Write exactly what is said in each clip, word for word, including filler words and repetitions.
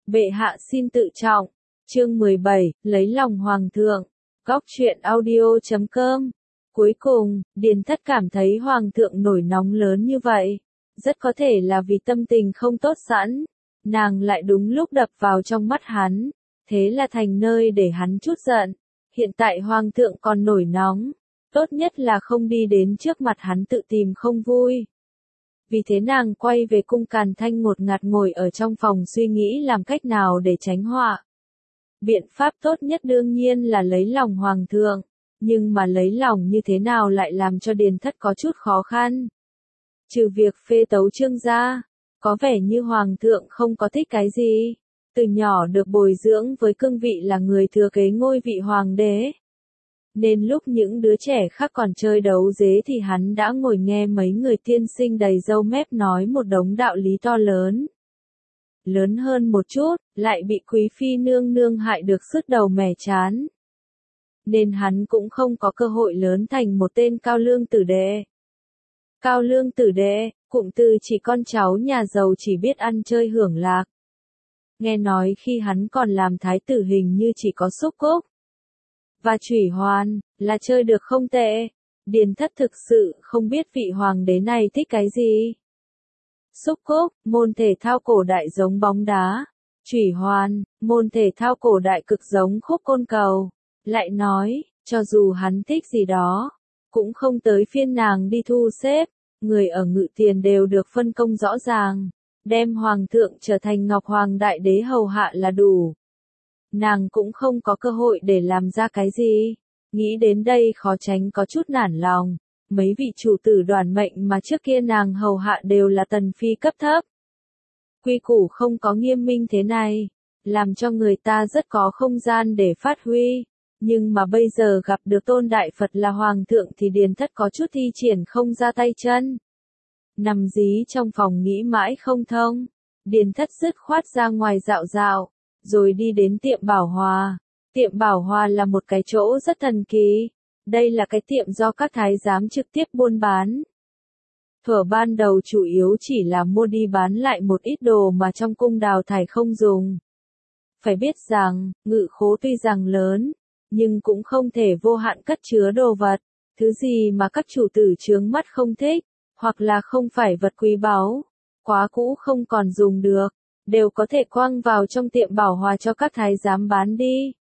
Bệ hạ xin tự trọng. Chương mười bảy, lấy lòng hoàng thượng. Góc truyện audio chấm com. Cuối cùng, Điền Thất cảm thấy hoàng thượng nổi nóng lớn như vậy, rất có thể là vì tâm tình không tốt sẵn, nàng lại đúng lúc đập vào trong mắt hắn, thế là thành nơi để hắn chút giận. Hiện tại hoàng thượng còn nổi nóng, tốt nhất là không đi đến trước mặt hắn tự tìm không vui. Vì thế nàng quay về cung Càn Thanh ngột ngạt ngồi ở trong phòng suy nghĩ làm cách nào để tránh họa. Biện pháp tốt nhất đương nhiên là lấy lòng hoàng thượng, nhưng mà lấy lòng như thế nào lại làm cho Điền Thất có chút khó khăn. Trừ việc phê tấu Trương gia, có vẻ như hoàng thượng không có thích cái gì. Từ nhỏ được bồi dưỡng với cương vị là người thừa kế ngôi vị hoàng đế. Nên lúc những đứa trẻ khác còn chơi đấu dế thì hắn đã ngồi nghe mấy người tiên sinh đầy râu mép nói một đống đạo lý to lớn. Lớn hơn một chút, lại bị quý phi nương nương hại được sứt đầu mẻ chán. Nên hắn cũng không có cơ hội lớn thành một tên cao lương tử đệ. Cao lương tử đệ, cụm từ chỉ con cháu nhà giàu chỉ biết ăn chơi hưởng lạc. Nghe nói khi hắn còn làm thái tử hình như chỉ có Xúc Cúc và Chủy Hoàn, là chơi được không tệ. Điền Thất thực sự không biết vị hoàng đế này thích cái gì. Xúc Cúc, môn thể thao cổ đại giống bóng đá. Chủy Hoàn, môn thể thao cổ đại cực giống khúc côn cầu. Lại nói, cho dù hắn thích gì đó, cũng không tới phiên nàng đi thu xếp. Người ở Ngự Tiền đều được phân công rõ ràng, đem hoàng thượng trở thành Ngọc Hoàng đại đế hầu hạ là đủ. Nàng cũng không có cơ hội để làm ra cái gì. Nghĩ đến đây khó tránh có chút nản lòng. Mấy vị chủ tử đoàn mệnh mà trước kia nàng hầu hạ đều là tần phi cấp thấp. Quy củ không có nghiêm minh thế này, làm cho người ta rất có không gian để phát huy. Nhưng mà bây giờ gặp được tôn đại Phật là hoàng thượng thì Điền Thất có chút thi triển không ra tay chân. Nằm dí trong phòng nghĩ mãi không thông, Điền Thất dứt khoát ra ngoài dạo dạo, rồi đi đến tiệm Bảo Hòa. Tiệm Bảo Hòa là một cái chỗ rất thần kỳ. Đây là cái tiệm do các thái giám trực tiếp buôn bán. Thuở ban đầu chủ yếu chỉ là mua đi bán lại một ít đồ mà trong cung đào thải không dùng. Phải biết rằng, ngự khố tuy rằng lớn, nhưng cũng không thể vô hạn cất chứa đồ vật. Thứ gì mà các chủ tử chướng mắt không thích, hoặc là không phải vật quý báu, quá cũ không còn dùng được, đều có thể quăng vào trong tiệm Bảo Hòa cho các thái giám bán đi.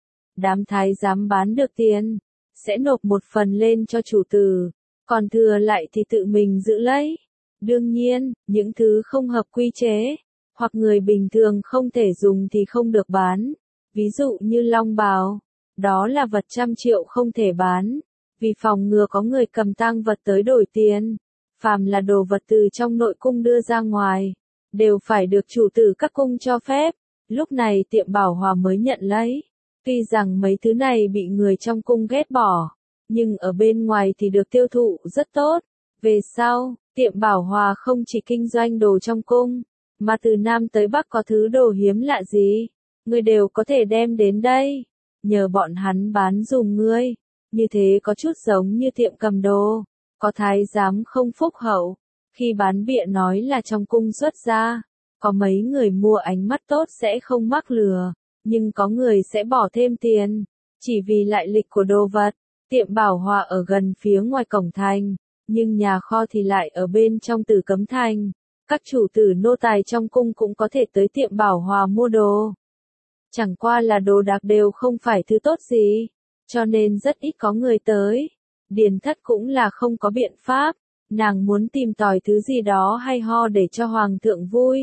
Đám thái giám bán được tiền, sẽ nộp một phần lên cho chủ tử, còn thừa lại thì tự mình giữ lấy. Đương nhiên, những thứ không hợp quy chế, hoặc người bình thường không thể dùng thì không được bán. Ví dụ như long bào, đó là vật trăm triệu không thể bán, vì phòng ngừa có người cầm tang vật tới đổi tiền. Phàm là đồ vật từ trong nội cung đưa ra ngoài, đều phải được chủ tử các cung cho phép. Lúc này tiệm Bảo Hòa mới nhận lấy. Tuy rằng mấy thứ này bị người trong cung ghét bỏ, nhưng ở bên ngoài thì được tiêu thụ rất tốt. Về sau, tiệm Bảo Hòa không chỉ kinh doanh đồ trong cung, mà từ Nam tới Bắc có thứ đồ hiếm lạ gì, người đều có thể đem đến đây. Nhờ bọn hắn bán dùm ngươi, như thế có chút giống như tiệm cầm đồ. Có thái giám không phúc hậu, khi bán bịa nói là trong cung xuất ra, có mấy người mua ánh mắt tốt sẽ không mắc lừa, nhưng có người sẽ bỏ thêm tiền, chỉ vì lại lịch của đồ vật. Tiệm Bảo Hòa ở gần phía ngoài cổng thành, nhưng nhà kho thì lại ở bên trong Tử Cấm Thành. Các chủ tử nô tài trong cung cũng có thể tới tiệm Bảo Hòa mua đồ. Chẳng qua là đồ đạc đều không phải thứ tốt gì, cho nên rất ít có người tới. Điền Thất cũng là không có biện pháp, nàng muốn tìm tòi thứ gì đó hay ho để cho hoàng thượng vui.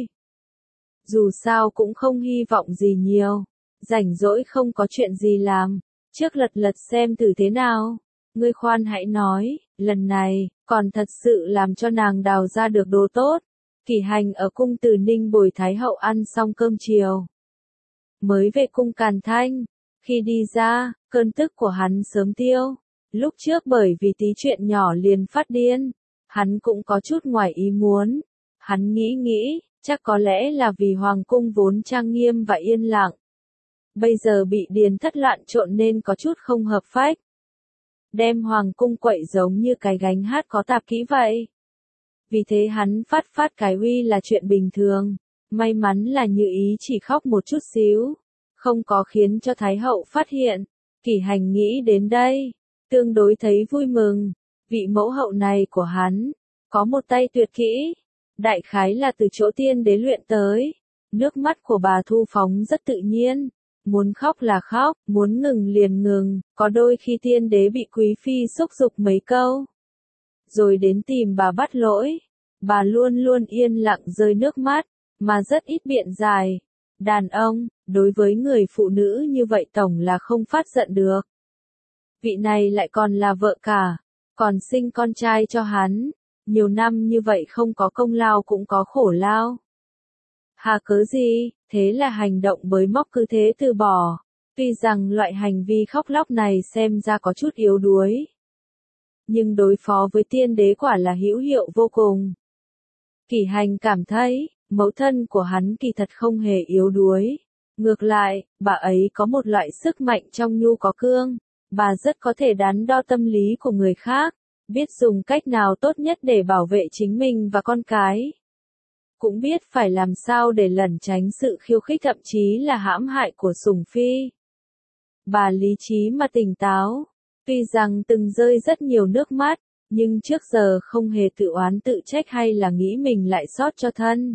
Dù sao cũng không hy vọng gì nhiều, rảnh rỗi không có chuyện gì làm, trước lật lật xem thử thế nào. Ngươi khoan hãy nói, lần này, còn thật sự làm cho nàng đào ra được đồ tốt. Kỷ Hành ở cung Từ Ninh bồi Thái hậu ăn xong cơm chiều, mới về cung Càn Thanh. Khi đi ra, cơn tức của hắn sớm tiêu. Lúc trước bởi vì tí chuyện nhỏ liền phát điên, hắn cũng có chút ngoài ý muốn. Hắn nghĩ nghĩ, chắc có lẽ là vì hoàng cung vốn trang nghiêm và yên lặng. Bây giờ bị Điền Thất loạn trộn nên có chút không hợp phách. Đem hoàng cung quậy giống như cái gánh hát có tạp kỹ vậy. Vì thế hắn phát phát cái uy là chuyện bình thường. May mắn là Như Ý chỉ khóc một chút xíu, không có khiến cho Thái hậu phát hiện. Kỷ Hành nghĩ đến đây, tương đối thấy vui mừng, vị mẫu hậu này của hắn, có một tay tuyệt kỹ, đại khái là từ chỗ tiên đế luyện tới. Nước mắt của bà thu phóng rất tự nhiên, muốn khóc là khóc, muốn ngừng liền ngừng, có đôi khi tiên đế bị quý phi xúc dục mấy câu, rồi đến tìm bà bắt lỗi, bà luôn luôn yên lặng rơi nước mắt, mà rất ít biện giải. Đàn ông, đối với người phụ nữ như vậy tổng là không phát giận được. Vị này lại còn là vợ cả, còn sinh con trai cho hắn, nhiều năm như vậy không có công lao cũng có khổ lao. Hà cớ gì, thế là hành động bới móc cứ thế từ bỏ, tuy rằng loại hành vi khóc lóc này xem ra có chút yếu đuối, nhưng đối phó với tiên đế quả là hữu hiệu vô cùng. Kỷ Hành cảm thấy, mẫu thân của hắn kỳ thật không hề yếu đuối. Ngược lại, bà ấy có một loại sức mạnh trong nhu có cương, bà rất có thể đắn đo tâm lý của người khác, biết dùng cách nào tốt nhất để bảo vệ chính mình và con cái. Cũng biết phải làm sao để lẩn tránh sự khiêu khích thậm chí là hãm hại của sủng phi. Bà lý trí mà tỉnh táo, tuy rằng từng rơi rất nhiều nước mắt, nhưng trước giờ không hề tự oán tự trách hay là nghĩ mình lại sót cho thân.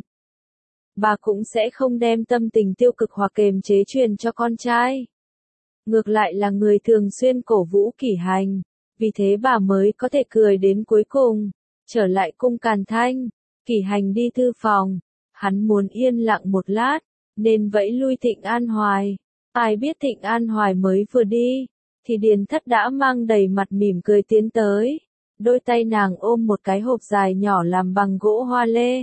Bà cũng sẽ không đem tâm tình tiêu cực hoặc kềm chế truyền cho con trai. Ngược lại là người thường xuyên cổ vũ Kỷ Hành, vì thế bà mới có thể cười đến cuối cùng. Trở lại cung Càn Thanh, Kỷ Hành đi thư phòng, hắn muốn yên lặng một lát, nên vẫy lui Thịnh An Hoài. Ai biết Thịnh An Hoài mới vừa đi, thì Điền Thất đã mang đầy mặt mỉm cười tiến tới. Đôi tay nàng ôm một cái hộp dài nhỏ làm bằng gỗ hoa lê.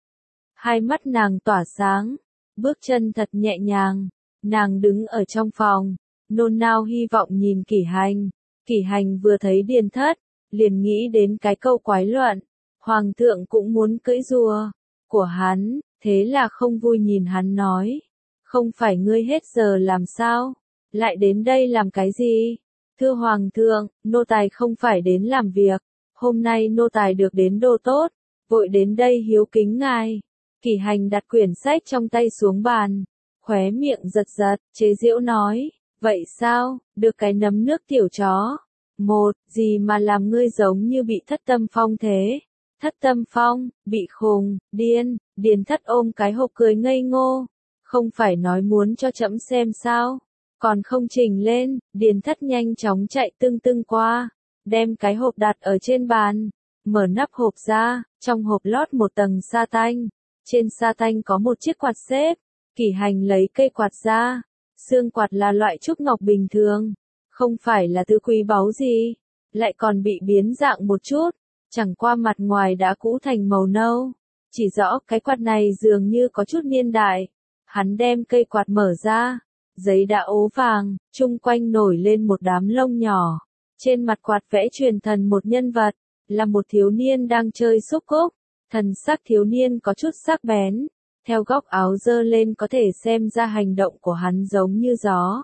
Hai mắt nàng tỏa sáng, bước chân thật nhẹ nhàng, nàng đứng ở trong phòng, nôn nao hy vọng nhìn Kỷ Hành. Kỷ Hành vừa thấy Điền Thất, liền nghĩ đến cái câu quái luận, Hoàng thượng cũng muốn cưỡi rùa của hắn, thế là không vui nhìn hắn nói, không phải ngươi hết giờ làm sao, lại đến đây làm cái gì? Thưa Hoàng thượng, nô tài không phải đến làm việc, hôm nay nô tài được đến đô tốt, vội đến đây hiếu kính ngài. Kỷ Hành đặt quyển sách trong tay xuống bàn, khóe miệng giật giật, chế giễu nói, vậy sao, được cái nấm nước tiểu chó. Một, gì mà làm ngươi giống như bị thất tâm phong thế? Thất tâm phong, bị khùng, điên. Điền Thất ôm cái hộp cười ngây ngô, không phải nói muốn cho trẫm xem sao, còn không trình lên. Điền Thất nhanh chóng chạy tưng tưng qua, đem cái hộp đặt ở trên bàn, mở nắp hộp ra, trong hộp lót một tầng sa tanh, trên sa tanh có một chiếc quạt xếp. Kỷ Hành lấy cây quạt ra, xương quạt là loại trúc ngọc bình thường, không phải là thứ quý báu gì, lại còn bị biến dạng một chút, chẳng qua mặt ngoài đã cũ thành màu nâu, chỉ rõ cái quạt này dường như có chút niên đại. Hắn đem cây quạt mở ra, giấy đã ố vàng, chung quanh nổi lên một đám lông nhỏ, trên mặt quạt vẽ truyền thần một nhân vật, là một thiếu niên đang chơi xúc cúc, thần sắc thiếu niên có chút sắc bén, theo góc áo giơ lên có thể xem ra hành động của hắn giống như gió.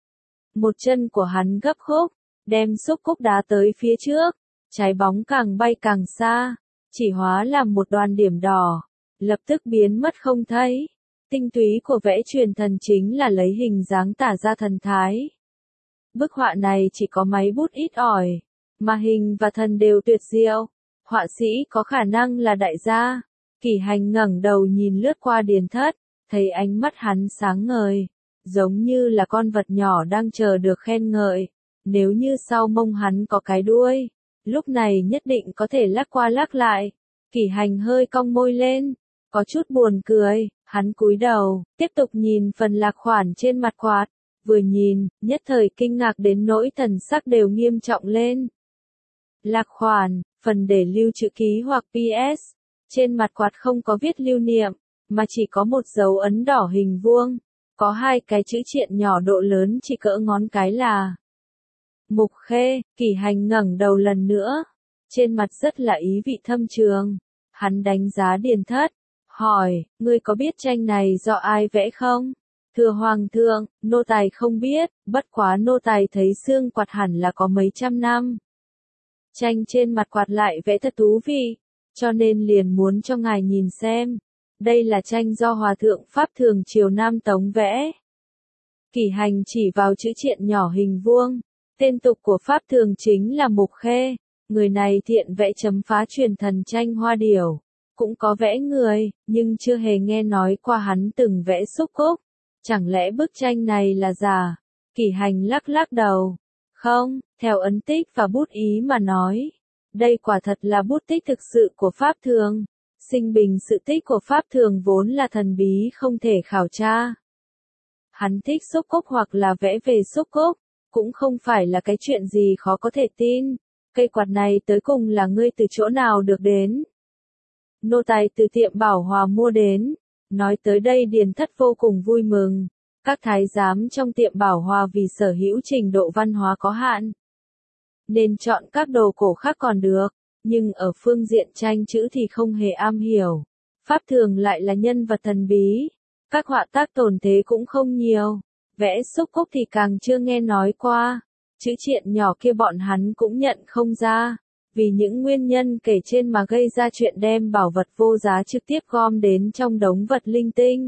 Một chân của hắn gấp khúc, đem xúc cúc đá tới phía trước, trái bóng càng bay càng xa, chỉ hóa làm một đoàn điểm đỏ, lập tức biến mất không thấy. Tinh túy của vẽ truyền thần chính là lấy hình dáng tả ra thần thái. Bức họa này chỉ có máy bút ít ỏi, mà hình và thần đều tuyệt diệu. Họa sĩ có khả năng là đại gia. Kỷ Hành ngẩng đầu nhìn lướt qua Điền Thất, thấy ánh mắt hắn sáng ngời, giống như là con vật nhỏ đang chờ được khen ngợi. Nếu như sau mông hắn có cái đuôi, lúc này nhất định có thể lắc qua lắc lại. Kỷ Hành hơi cong môi lên, có chút buồn cười, hắn cúi đầu, tiếp tục nhìn phần lạc khoản trên mặt quạt, vừa nhìn, nhất thời kinh ngạc đến nỗi thần sắc đều nghiêm trọng lên. Lạc khoản, phần để lưu chữ ký hoặc pê ét, trên mặt quạt không có viết lưu niệm, mà chỉ có một dấu ấn đỏ hình vuông, có hai cái chữ triện nhỏ độ lớn chỉ cỡ ngón cái là Mục Khê. Kỷ Hành ngẩng đầu lần nữa, trên mặt rất là ý vị thâm trường, hắn đánh giá Điền Thất, hỏi, ngươi có biết tranh này do ai vẽ không? Thưa Hoàng thượng, nô tài không biết, bất quá nô tài thấy xương quạt hẳn là có mấy trăm năm. Tranh trên mặt quạt lại vẽ thật thú vị, cho nên liền muốn cho ngài nhìn xem. Đây là tranh do Hòa thượng Pháp Thường triều Nam Tống vẽ. Kỷ Hành chỉ vào chữ triện nhỏ hình vuông. Tên tục của Pháp Thường chính là Mục Khê. Người này thiện vẽ chấm phá truyền thần tranh hoa điểu. Cũng có vẽ người, nhưng chưa hề nghe nói qua hắn từng vẽ xúc cúc. Chẳng lẽ bức tranh này là giả? Kỷ Hành lắc lắc đầu. Không, theo ấn tích và bút ý mà nói. Đây quả thật là bút tích thực sự của Pháp Thường. Sinh bình sự tích của Pháp Thường vốn là thần bí không thể khảo tra. Hắn thích xúc cúc hoặc là vẽ về xúc cúc, cũng không phải là cái chuyện gì khó có thể tin. Cây quạt này tới cùng là ngươi từ chỗ nào được đến? Nô tài từ tiệm Bảo Hòa mua đến. Nói tới đây Điền Thất vô cùng vui mừng. Các thái giám trong tiệm Bảo Hòa vì sở hữu trình độ văn hóa có hạn, nên chọn các đồ cổ khác còn được, nhưng ở phương diện tranh chữ thì không hề am hiểu. Pháp Thường lại là nhân vật thần bí, các họa tác tồn thế cũng không nhiều, vẽ xúc cúc thì càng chưa nghe nói qua, chữ triện nhỏ kia bọn hắn cũng nhận không ra, vì những nguyên nhân kể trên mà gây ra chuyện đem bảo vật vô giá trực tiếp gom đến trong đống vật linh tinh.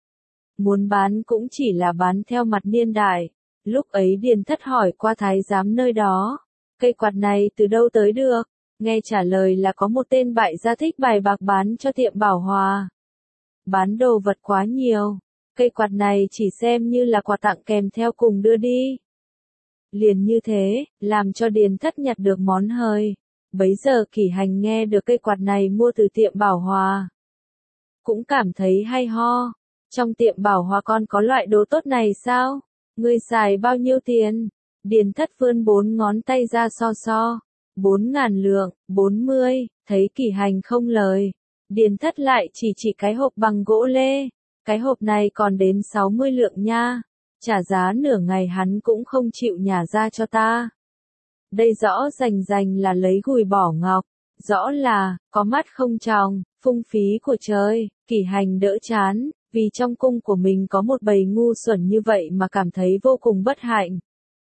Muốn bán cũng chỉ là bán theo mặt niên đại. Lúc ấy Điền Thất hỏi qua thái giám nơi đó, cây quạt này từ đâu tới được? Nghe trả lời là có một tên bại gia thích bài bạc bán cho tiệm Bảo Hòa. Bán đồ vật quá nhiều, cây quạt này chỉ xem như là quà tặng kèm theo cùng đưa đi. Liền như thế, làm cho Điền Thất nhặt được món hời. Bấy giờ Kỷ Hành nghe được cây quạt này mua từ tiệm Bảo Hòa, cũng cảm thấy hay ho. Trong tiệm Bảo Hòa con có loại đồ tốt này sao? Ngươi xài bao nhiêu tiền? Điền Thất vươn bốn ngón tay ra so so. Bốn ngàn lượng, bốn mươi, thấy Kỷ Hành không lời. Điền Thất lại chỉ chỉ cái hộp bằng gỗ lê. Cái hộp này còn đến sáu mươi lượng nha. Trả giá nửa ngày hắn cũng không chịu nhả ra cho ta. Đây rõ rành rành là lấy gùi bỏ ngọc. Rõ là, có mắt không tròng, phung phí của trời. Kỷ Hành đỡ chán, vì trong cung của mình có một bầy ngu xuẩn như vậy mà cảm thấy vô cùng bất hạnh.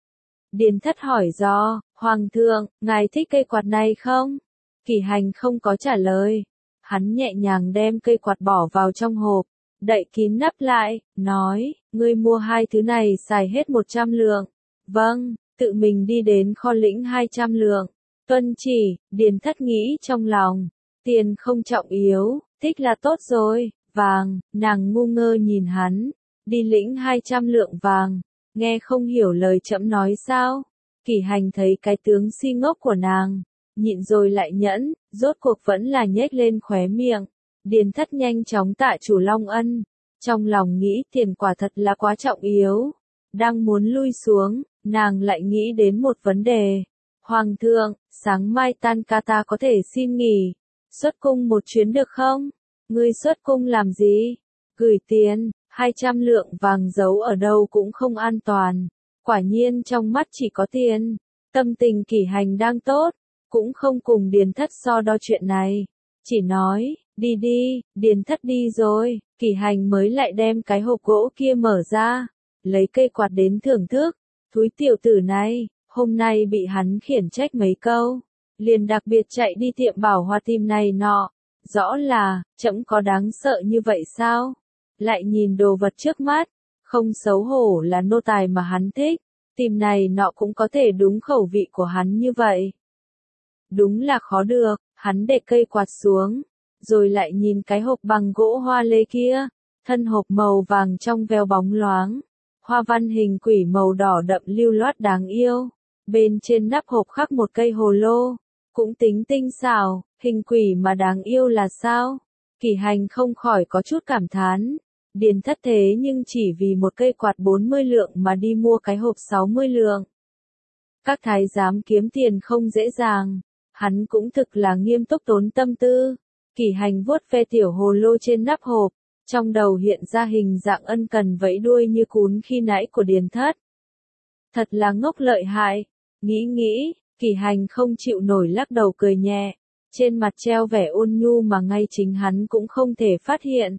Điền Thất hỏi do, Hoàng thượng, ngài thích cây quạt này không? Kỷ Hành không có trả lời. Hắn nhẹ nhàng đem cây quạt bỏ vào trong hộp, đậy kín nắp lại, nói, ngươi mua hai thứ này xài hết một trăm lượng. Vâng, tự mình đi đến kho lĩnh hai trăm lượng. Tuân chỉ, Điền Thất nghĩ trong lòng, tiền không trọng yếu, thích là tốt rồi. Vàng, nàng ngu ngơ nhìn hắn, đi lĩnh hai trăm lượng vàng, nghe không hiểu lời trẫm nói sao? Kỷ Hành thấy cái tướng si ngốc của nàng, nhịn rồi lại nhẫn, rốt cuộc vẫn là nhếch lên khóe miệng. Điền Thất nhanh chóng tạ chủ Long Ân, trong lòng nghĩ tiền quả thật là quá trọng yếu. Đang muốn lui xuống, nàng lại nghĩ đến một vấn đề. Hoàng thượng, sáng mai tan ca ta có thể xin nghỉ, xuất cung một chuyến được không? Ngươi xuất cung làm gì? Gửi tiền, hai trăm lượng vàng giấu ở đâu cũng không an toàn. Quả nhiên trong mắt chỉ có tiền. Tâm tình Kỷ Hành đang tốt, cũng không cùng Điền Thất so đo chuyện này. Chỉ nói, đi đi, Điền Thất đi rồi, Kỷ Hành mới lại đem cái hộp gỗ kia mở ra, lấy cây quạt đến thưởng thức. Thúi tiểu tử này, hôm nay bị hắn khiển trách mấy câu, liền đặc biệt chạy đi tiệm Bảo Hòa tìm này nọ. Rõ là, trẫm có đáng sợ như vậy sao? Lại nhìn đồ vật trước mắt, không xấu hổ là nô tài mà hắn thích, tìm này nọ cũng có thể đúng khẩu vị của hắn như vậy. Đúng là khó được, hắn để cây quạt xuống, rồi lại nhìn cái hộp bằng gỗ hoa lê kia, thân hộp màu vàng trong veo bóng loáng, hoa văn hình quỷ màu đỏ đậm lưu loát đáng yêu, bên trên nắp hộp khắc một cây hồ lô, cũng tính tinh xảo, hình quỷ mà đáng yêu là sao? Kỷ Hành không khỏi có chút cảm thán. Điền Thất thế nhưng chỉ vì một cây quạt bốn mươi lượng mà đi mua cái hộp sáu mươi lượng. Các thái giám kiếm tiền không dễ dàng, hắn cũng thực là nghiêm túc tốn tâm tư. Kỷ Hành vuốt ve tiểu hồ lô trên nắp hộp, trong đầu hiện ra hình dạng ân cần vẫy đuôi như cún khi nãy của Điền Thất. Thật là ngốc lợi hại, nghĩ nghĩ, Kỷ Hành không chịu nổi lắc đầu cười nhẹ, trên mặt treo vẻ ôn nhu mà ngay chính hắn cũng không thể phát hiện.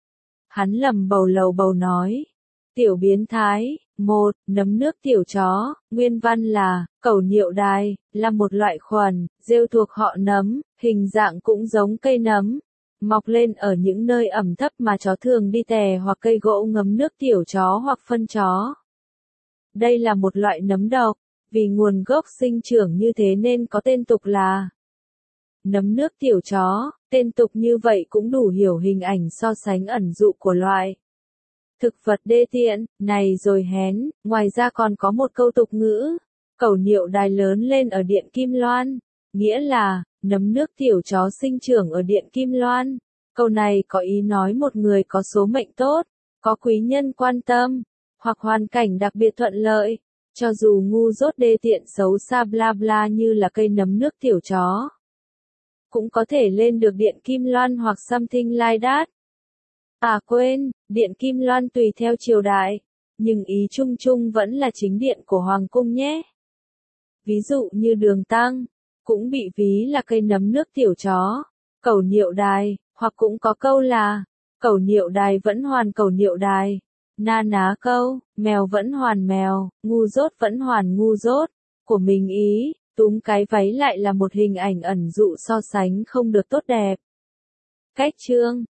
Hắn lầm bầu lầu bầu nói, tiểu biến thái, một, nấm nước tiểu chó, nguyên văn là, cẩu niệu đài, là một loại khuẩn, rêu thuộc họ nấm, hình dạng cũng giống cây nấm, mọc lên ở những nơi ẩm thấp mà chó thường đi tè hoặc cây gỗ ngấm nước tiểu chó hoặc phân chó. Đây là một loại nấm độc, vì nguồn gốc sinh trưởng như thế nên có tên tục là nấm nước tiểu chó. Tên tục như vậy cũng đủ hiểu hình ảnh so sánh ẩn dụ của loại thực vật đê tiện này rồi hén. Ngoài ra còn có một câu tục ngữ, cẩu niệu đài lớn lên ở Điện Kim Loan, nghĩa là nấm nước tiểu chó sinh trưởng ở Điện Kim Loan. Câu này có ý nói một người có số mệnh tốt, có quý nhân quan tâm, hoặc hoàn cảnh đặc biệt thuận lợi, cho dù ngu dốt đê tiện xấu xa bla bla như là cây nấm nước tiểu chó, cũng có thể lên được Điện Kim Loan hoặc something like that. À quên, Điện Kim Loan tùy theo triều đại, nhưng ý chung chung vẫn là chính điện của Hoàng cung nhé. Ví dụ như Đường Tăng, cũng bị ví là cây nấm nước tiểu chó, cẩu niệu đài, hoặc cũng có câu là, cẩu niệu đài vẫn hoàn cẩu niệu đài, na ná câu, mèo vẫn hoàn mèo, ngu dốt vẫn hoàn ngu dốt, của mình ý, túm cái váy lại là một hình ảnh ẩn dụ so sánh không được tốt đẹp. Cách chương